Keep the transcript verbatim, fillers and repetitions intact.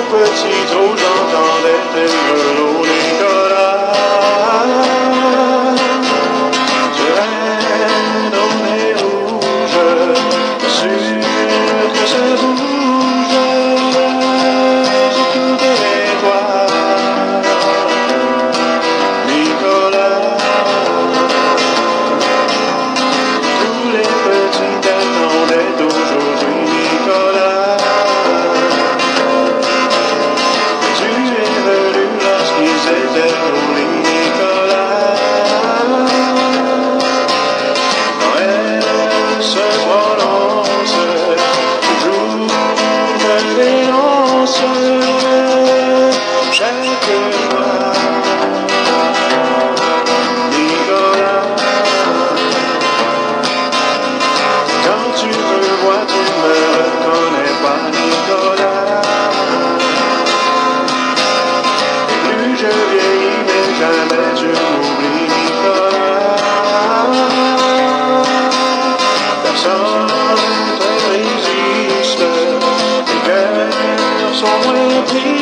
petit trou, j'entendais tes grelots, Nicolas. Tu es dans les rouges, sûr que ça bouge. J'écouterai toi, Nicolas. Tous les petits t'attendaient aujourd'hui, Nicolas. Tu es venu lorsqu'ils étaient roulés, Nicolas. Quand elle se prononce, toujours elle dénonce chaque fois, Nicolas. Quand tu me vois, tu me reconnais pas, Nicolas. Plus je vieillis, mais jamais tu m'oublies, Nicolas. Personne ne te résiste, tes cœurs sont moins tristes.